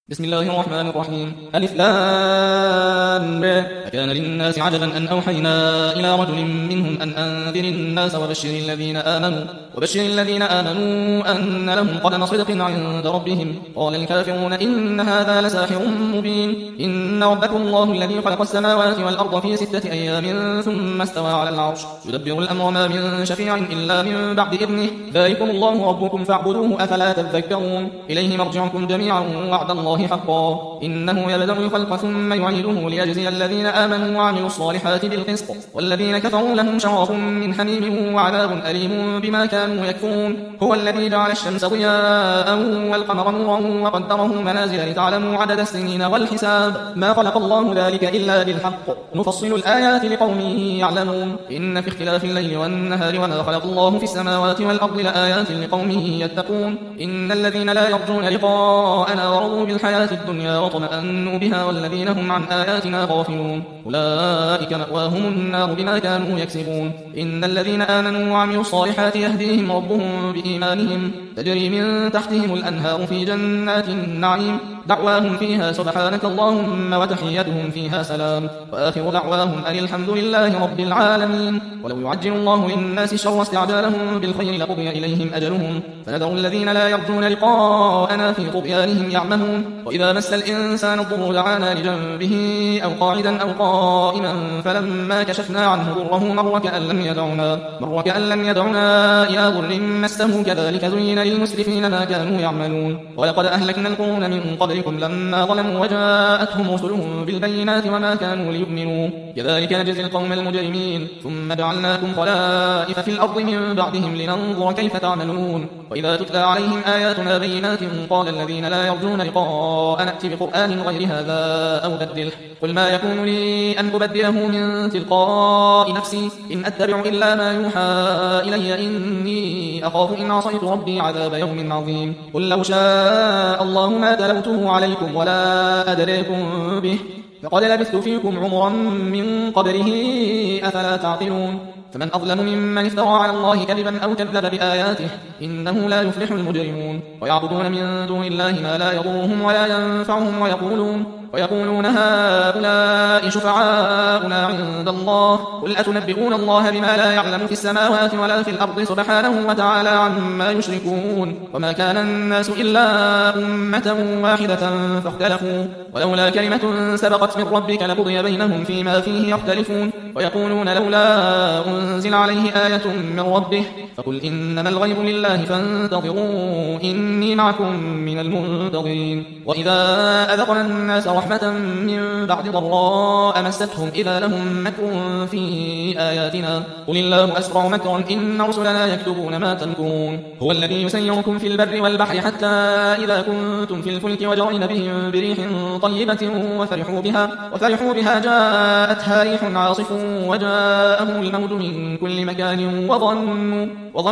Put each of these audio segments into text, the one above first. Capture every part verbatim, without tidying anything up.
بسم الله الرحمن الرحيم. ألف لام ر. أكان للناس عجبا أن أوحينا إلى رجل منهم أن أنذر الناس وبشر الذين آمنوا وبشر الذين آمنوا أن لهم قدم صدق عند ربهم. قال الكافرون إن هذا لساحر مبين. إن ربكم الله الذي خلق السماوات والأرض في ستة أيام ثم استوى على العرش يدبر الأمر ما من شفيع إلا من بعد إذنه ذلكم الله ربكم فاعبدوه أفلا تذكرون. إليه مرجعكم جميعا وعد الله حقا إنه يبدأ الخلق ثم يعيده ليجزي الذين آمنوا وعملوا الصالحات بالقسط والذين كفروا لهم شراب من حميم وعذاب أليم بما كانوا يكفرون. هو الذي جعل الشمس ضياء والقمر نورا وقدره منازل لتعلموا عدد السنين والحساب ما خلق الله ذلك إلا بالحق نفصل الآيات لقوم يعلمون. إن في اختلاف الليل والنهار وما خلق الله في السماوات والأرض لآيات لقوم يتقون. إن الذين لا يرجون لقاءنا ورضوا بالحياة الدنيا واطمأنوا بها والذين هم عن آياتنا غافلون أولئك مأواهم النار بما كانوا يكسبون. إن الذين آمنوا وعملوا الصالحات يهديهم ربهم بإيمانهم تجري من تحتهم الأنهار في جنات النعيم دعواهم فيها سبحانك اللهم وتحيتهم فيها سلام وآخر دعواهم أن الحمد لله رب العالمين. ولو يعجل الله للناس شر استعجالهم بالخير لقضي إليهم أجلهم فنذر الذين لا يرجون لقاءنا في طغيانهم يعمهون. وإذا مس الإنسان الضر دعانا لجنبه أو قاعدا أو قائما فلما كشفنا عنه ضره مر كأن لم يدعنا مر كأن لم يدعنا إلى ضر مسه كذلك زين للمسرفين ما كانوا يعملون. ولقد أهلكنا القرون من قبلكم لما ظلموا وجاءتهم رسلهم بالبينات وما كانوا ليؤمنوا كذلك نجزي القوم المجرمين. ثم جعلناكم خلائف في الأرض من بعدهم لننظر كيف تعملون. وإذا تتلى عليهم آياتنا بينات قال الذين لا يرجون لقاء نأتي بقرآن غير هذا أو بدله قل ما يكون لي أن أبدله من تلقاء نفسي إن أتبع إلا ما يوحى إلي إني أخاف إن عصيت ربي عذاب يوم عظيم. قل لو شاء الله ما تلوته عليكم ولا أدريكم به فقد لبثت فيكم عمرا من قبله أفلا تعقلون. فمن أظلم ممن افترى على الله كذبا أو كذب بآياته إنه لا يفلح المجرمون. ويعبدون من دون الله ما لا يضرهم ولا ينفعهم ويقولون ويقولون هؤلاء شفعاؤنا عند الله قل أتنبئون الله بما لا يعلم في السماوات ولا في الأرض سبحانه وتعالى عما يشركون. وما كان الناس إلا أمة واحدة فاختلفوا ولولا كلمة سبقت من ربك لقضي بينهم فيما فيه يختلفون. ويقولون لولا أنزل عليه آية من ربه فقل إنما الغيب لله فانتظروا إني معكم من المنتظرين. وإذا أذقنا الناس رحمة من بعد ضراء مستهم إذا لهم مكر في آياتنا قل الله أسرع مكرا إن رسلنا يكتبون ما تمكرون. هو الذي يسيركم في البر والبحر حتى إذا كنتم في الفلك وجرين بهم بريح طيبة وفرحوا بها وفرحوا بها جاءتها ريح عاصف وجاءهم الموج من كل مكان وظنوا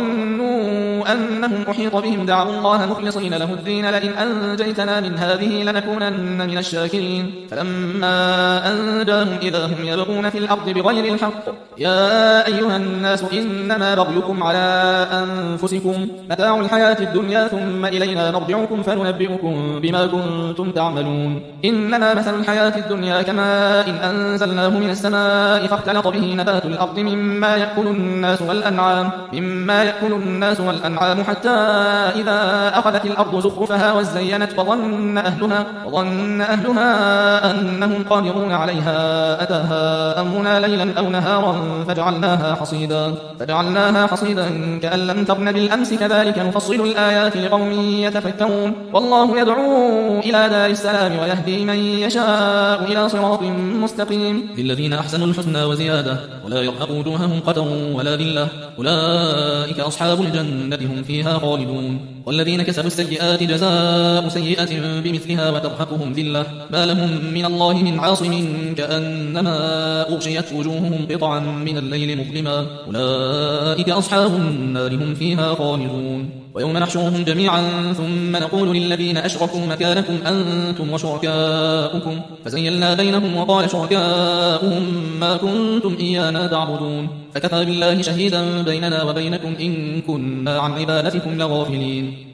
وظنوا أنهم أحيط بهم دعوا الله مخلصين له الدين لئن أنجيتنا من هذه لنكونن من الشاكرين. فلما أنجاهم إذا هم يبغون في الأرض بغير الحق يا أيها الناس إنما بغيكم على أنفسكم متاع الحياة الدنيا ثم إلينا مرجعكم فننبئكم بما كنتم تعملون. إنما مثل الحياة الدنيا كماء إن أنزلناه من السماء فاختلط به نبات الأرض مما يأكل الناس والأنعام مما يأكل الناس والأنعام حتى إذا أخذت الأرض زخرفها وزينت وظن أهلها وظن أهلها أنهم قادرون عليها أتاها أمرنا ليلا أو نهارا فجعلناها حصيدا فجعلناها حصيدا كأن لم تغن بالأمس كذلك نفصل الآيات لقوم يتفكرون. والله يدعو إلى دار السلام ويهدي من يشاء إلى صراط مستقيم. للذين أحسنوا الحسنى وزيادة ولا يرهق وجوههم قتر ولا ذلة أولئك أصحاب الجنة هم فيها خالدون. والذين كسبوا السيئات جزاء سيئة بمثلها وترهقهم ذلة ما لهم من الله من عاصم كأنما أغشيت وجوههم قطعا من الليل مظلما أولئك أصحاب النار هم فيها خالدون. ويوم نحشرهم جميعا ثم نقول للذين أشركوا مكانكم أنتم وشركاؤكم فزيلنا بينهم وقال شركاؤهم ما كنتم إيانا تعبدون فكفى بالله شهيدا بيننا وبينكم إن كنا عن عبادتكم لغافلين.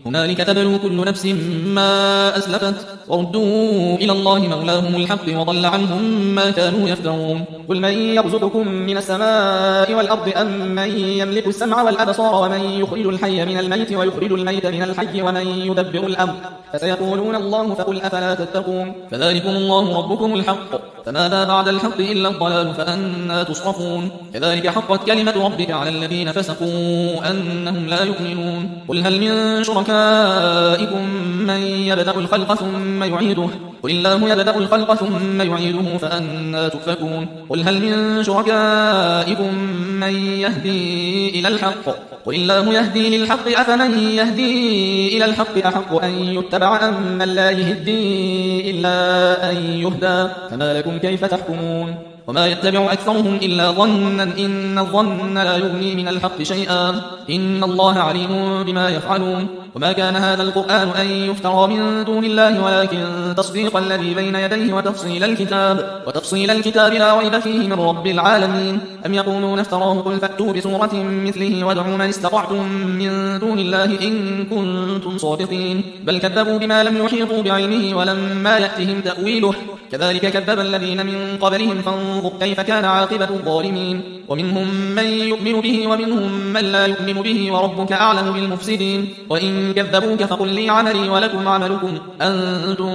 هنالك تبلو كل نفس ما أسلفت وردوا إلى الله مولاهم الحق وضل عنهم ما كانوا يفترون قل من يرزقكم من السماء والأرض أم من يملك السمع والأبصار ومن يخرج الحي من الميت ويخرج الميت من الحي ومن يدبر الأمر فسيقولون الله فقل أفلا تتقون فذلكم الله ربكم الحق فماذا بعد الحق إلا الضلال فأنا تصرفون كذلك حقت كلمة ربك على الذين فسقوا أنهم لا يؤمنون قل هل من شركائكم من يبدأ الخلق ثم يعيده قل الله يبدأ الخلق ثم يعيده فأنا تؤفكون قل هل من شركائكم من يهدي إلى الحق قل الله يهدي للحق أفمن يهدي إلى الحق أحق أن يتبع أم من لا يهدي إلا أن يهدى فما لكم كيف تحكمون وما يتبع أكثرهم إلا ظنا إن الظن لا يغني من الحق شيئا إن الله عليم بما يفعلون وما كان هذا القرآن أن يفترى من دون الله ولكن تصديق الذي بين يديه وتفصيل الكتاب وتفصيل الكتاب لا ريب فيه من رب العالمين أم يقولون افتراه قل فأتوا بسورة مثله وادعوا من استطعتم من دون الله إن كنتم صادقين بل كذبوا بما لم يحيطوا بعلمه ولما يأتهم تأويله كذلك كذب الذين من قبلهم فانظر كيف كان عاقبة الظالمين ومنهم من يؤمن به ومنهم من لا يؤمن به وربك أعلم بالمفسدين وإن كذبوك فقل لي عملي ولكم عملكم أنتم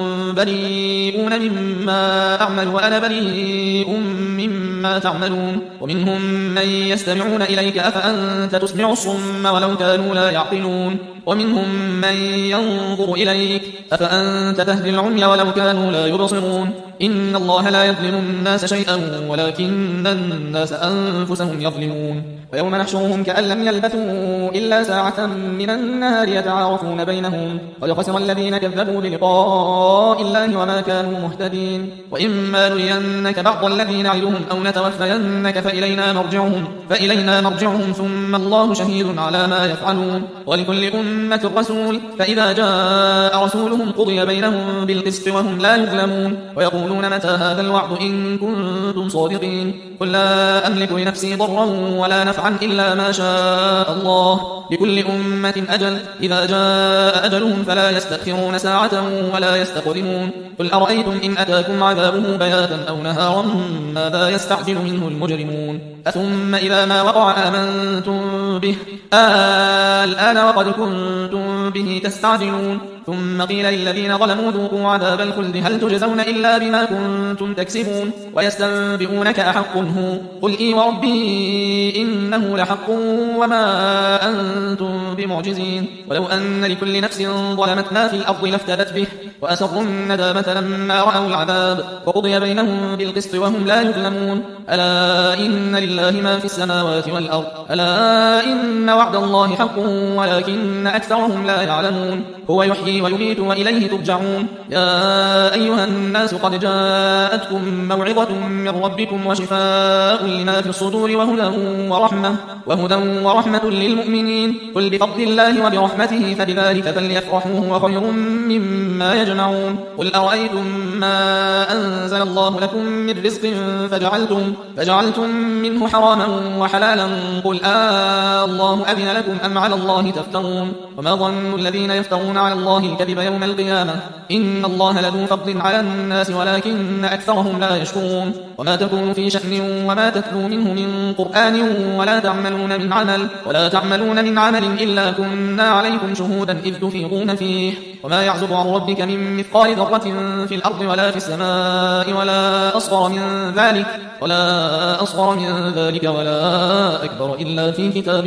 بريئون مما أعمل وأنا بريء مما تعملون ومنهم من يستمعون إليك أفأنت تسمع الصم ولو كانوا لا يعقلون ومنهم من ينظر إليك أفأنت تهدي العمي ولو كانوا لا يبصرون إن الله لا يظلم الناس شيئا ولكن الناس أنفسهم يظلمون ويوم نحشرهم كأن لم يلبثوا إلا ساعة من النهار يتعارفون بينهم قد خسر الذين كذبوا بلقاء الله وما كانوا مهتدين وإما نرينك بعض الذين نعدهم أو نتوفينك فإلينا مرجعهم فإلينا مرجعهم ثم الله شهيد على ما يفعلون ولكل أمة رسول فإذا جاء رسولهم قضي بينهم بالقسط وهم لا يظلمون ويقولون متى هذا الوعد إن كنتم صادقين قل لا أملك لنفسي ضرا ولا نفعا إلا ما شاء الله لكل أمة أجل إذا جاء أجلهم فلا يستأخرون ساعة ولا يستقدمون قل أرأيتم إن أتاكم عذابه بياتا أو نهارا ماذا يستعجل منه المجرمون أثم إذا ما وقع آمنتم به الآن وقد كنتم به تستعجلون ثم قيل للذين ظلموا ذوقوا عذاب الخلد هل تجزون إلا بما كنتم تكسبون ويستنبئونك أحق هو قل إي وربي إنه لحق وما أنتم بمعجزين ولو أن لكل نفس ظلمت ما في الأرض لافتدت به وأسروا الندامة لما رأوا العذاب وقضي بينهم بالقسط وهم لا يظلمون ألا إن لله ما في السماوات والأرض ألا إن وعد الله حق ولكن أكثرهم لا يعلمون هو يحيي ويميت وإليه ترجعون يا أيها الناس قد جاءتكم موعظة من ربكم وشفاء لما في الصدور وهدى ورحمة وهدى ورحمة للمؤمنين قل بفضل الله وبرحمته فبذلك فليفرحوا هو خير مما يجمعون قل أرأيتم ما أنزل الله لكم من رزق فجعلتم, فجعلتم منه حراما وحلالا قل آه الله أذن لكم أم على الله تفترون وما ظن الذين يفترون على الله الكذب يوم القيامة إن الله لذو فضل على الناس ولكن أكثرهم لا يشكرون وما تكون في شأن وما تتلو منه من قرآن ولا تعملون من عمل ولا تعملون من عمل إلا كنا عليكم شهودا إذ تفيضون فيه وما يعزب عن ربك من مثقال ذرة في الأرض ولا في السماء ولا أصغر من ذلك ولا أصغر من ذلك ولا أكبر إلا في كتاب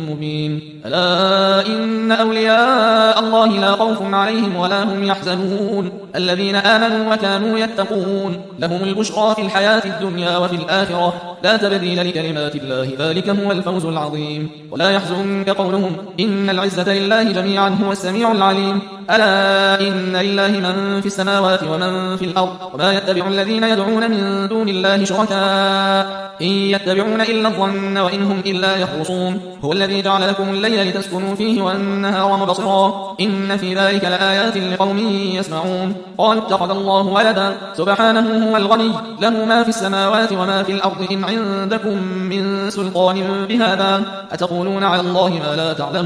مبين ألا إن أولياء الله لا خوف عليهم ولا هم يحزنون الذين آمنوا وكانوا يتقون لهم البشرى في الحياة الدنيا وفي الآخرة لا تبديل لكلمات الله ذلك هو الفوز العظيم ولا يحزنك قولهم إن العزة لله جميعا هو السميع العليم ألا إن لله من في السماوات ومن في الأرض وما يتبع الذين يدعون من دون الله شركاء إن يتبعون إلا الظن وإن هم إلا يخرصون هو الذي جعل لكم الليل لتسكنوا فيه والنهار مبصرا إن في ذلك لآيات لقوم يسمعون قالوا اتخذ الله ولدا سبحانه هو الغني له ما في السماوات وما في الأرض إن عندكم من سلطان بهذا أتقولون على الله ما لا تعلمون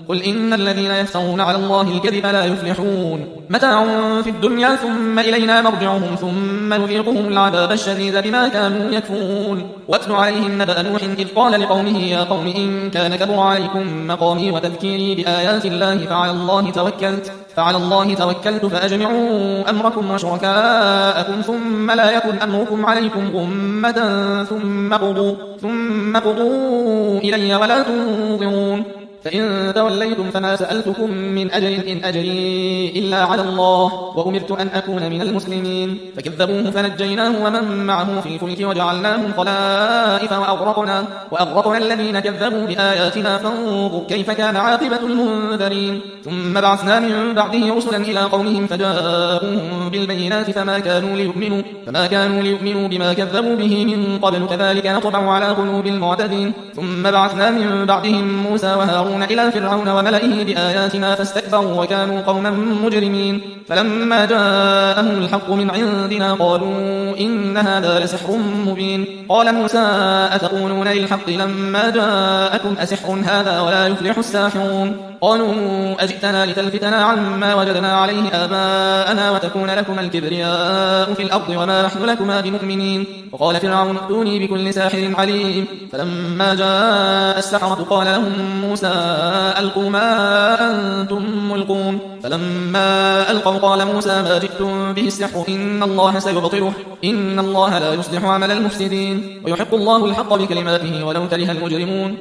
قل إن الذين يفترون على الله الكذب لا يفلحون متاع في الدنيا ثم إلينا مرجعهم ثم نذيقهم العذاب الشديد بما كانوا يكفرون واتل عليهم نبأ نوح إذ قال لقومه يا قوم إن كان كبر عليكم مقامي وتذكيري بآيات الله فعلى الله توكلت فعلى الله توكلت فأجمعوا أمركم وشركاءكم ثم لا يكن أمركم عليكم غمة ثم قضوا ثم قضوا إلي ولا تنظرون فإن توليتم فما سألتكم من أجر إن أجري إلا على الله وأمرت أن أكون من المسلمين فكذبوه فنجيناه ومن معه في الفلك وجعلناهم خلائف وأغرقنا, وأغرقنا الذين كذبوا بآياتنا فانظر كيف كان عاقبة المنذرين ثم بعثنا من بعده رسلا إلى قومهم فجاءوهم بالبينات فما كانوا ليؤمنوا, فما كانوا ليؤمنوا بما كذبوا به من قبل كذلك نطبع على قلوب المعتدين ثم بعثنا من بعدهم موسى وهارون إلى فرعون وملئه بآياتنا فاستكبروا وكانوا قوما مجرمين فلما جاءهم الحق من عندنا قالوا إن هذا لسحر مبين قال موسى أتقولون للحق لما جاءكم أسحر هذا ولا يفلح الساحرون قالوا أجئتنا لتلفتنا عما وجدنا عليه آباءنا وتكون لكما الكبرياء في الأرض وما نحن لكما بمؤمنين وقال فرعون ائتوني بكل ساحر عليم فلما جاء السحرة قال لهم موسى ألقوا ما أنتم ملقون فلما ألقوا قال موسى ما جئتم به السحر إن الله سيبطله إن الله لا يصلح عمل المفسدين ويحق الله الحق بكلماته ولو كره المجرمون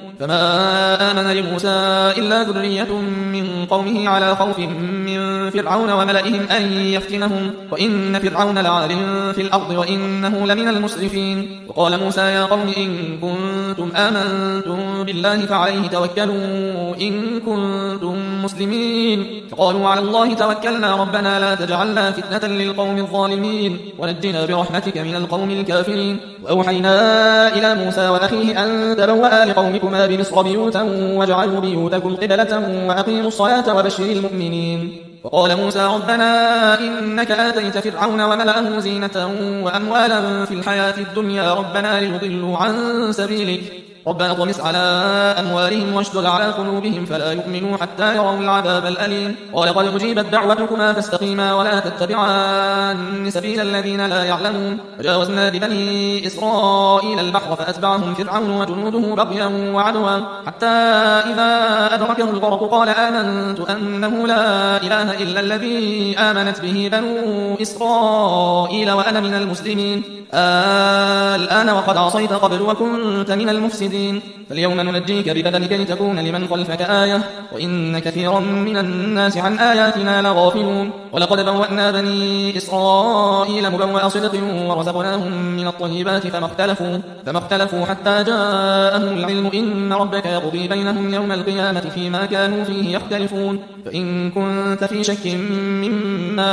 فما آمن لموسى إلا ذرية من قومه على خوف من فرعون وملئهم أن يفتنهم وإن فرعون لعال في الأرض وإنه لمن المسرفين وقال موسى يا قوم إن كنتم آمنتم بالله فعليه توكلوا إن كنتم مسلمين فقالوا على الله توكلنا ربنا لا تجعلنا فتنة للقوم الظالمين ونجنا برحمتك من القوم الكافرين وأوحينا إلى موسى وأخيه أن تبوأ لقومكما بمصر بيوتا واجعلوا بيوتكم قبلة وأقيموا الصلاة وبشر المؤمنين وقال موسى ربنا إنك آتيت فرعون وملأه زينة وأموالا في الحياة الدنيا ربنا ليضلوا عن سبيلك ربنا اطمس على أموالهم واشدد على قلوبهم فلا يؤمنوا حتى يروا العذاب الأليم ولقد أجيبت دعوتكما فاستقيما ولا تتبعان سبيل الذين لا يعلمون وجاوزنا ببني إسرائيل البحر فأتبعهم فرعون وجنوده بغيا وعدوا حتى إذا أدركه الغرق قال آمنت أنه لا إله إلا الذي آمنت به بنو إسرائيل وأنا من المسلمين آه الآن وقد عصيت قبل وكنت من المفسدين فاليوم ننجيك ببدنك لتكون لمن خلفك آية وإن كثيرا من الناس عن آياتنا لغافلون ولقد بوأنا بني إسرائيل مبوأ صدق ورزقناهم من الطيبات فما اختلفوا, فما اختلفوا حتى جاءهم العلم إن ربك يقضي بينهم يوم القيامة فيما كانوا فيه يختلفون فإن كنت في شك مما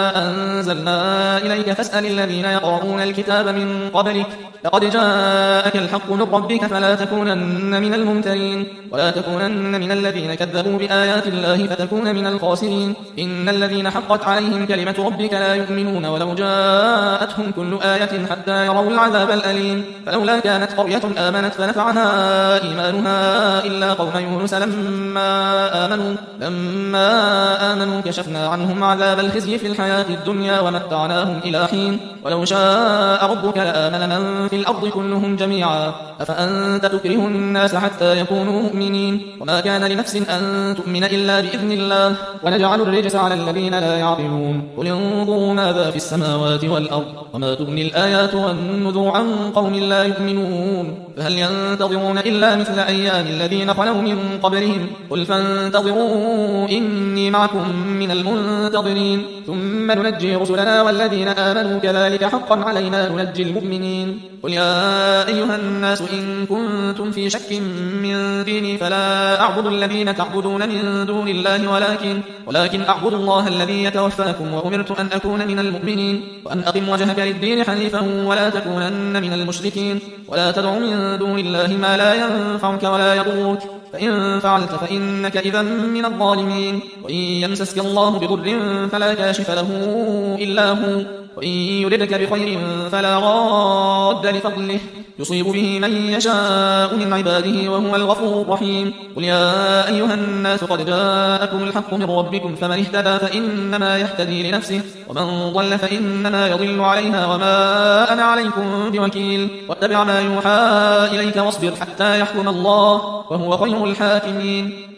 أنزلنا إليك فاسأل الذين يقرؤون الكتاب من قبلك لقد جاءك الحق من ربك فلا تكونن من الممترين ولا تكونن من الذين كذبوا بآيات الله فتكون من الخاسرين إن الذين حقت عليهم كلمة ربك لا يؤمنون ولو جاءتهم كل آية حتى يروا العذاب الأليم فلولا كانت قرية آمنت فنفعها إيمانها إلا قوم يونس لما آمنوا لما آمنوا كشفنا عنهم عذاب الخزي في الحياة الدنيا ومتعناهم إلى حين ولو شاء ربك لآمن من في الأرض كلهم جميعا أفأنت تكره الناس حتى يكونوا مؤمنين وما كان لنفس أن تؤمن إلا بإذن الله ونجعل الرجس على الذين لا يعقلون قل انظروا ماذا في السماوات والأرض وما تغني الآيات والنذر عن قوم لا يؤمنون فهل ينتظرون إلا مثل أيام الذين خلوا من قبلهم قل فانتظروا إني معكم من المنتظرين ثم ننجي رسلنا والذين آمنوا كذلك حقا علينا ننجي المؤمنين قل يا أيها الناس إن كنتم في شك من ديني فلا أعبد الذين تعبدون من دون الله ولكن, ولكن أعبد الله الذي يتوفاكم وأمرت أن أكون من المؤمنين وأن أقم وجهك للدين حنيفا ولا تكونن من المشركين ولا تدع من دون الله ما لا ينفعك ولا يضرك فإن فعلت فإنك إذا من الظالمين وإن يمسسك الله بضر فلا كاشف له إلا هو وإن يردك بخير فلا راد لفضله يصيب به من يشاء من عباده وهو الغفور الرحيم. قل يا أيها الناس قد جاءكم الحق من ربكم فمن اهتدى فإنما يهتدي لنفسه ومن ضل فإنما يضل عليها وما أنا عليكم بوكيل. واتبع ما يوحى إليك واصبر حتى يحكم الله وهو خير الحاكمين.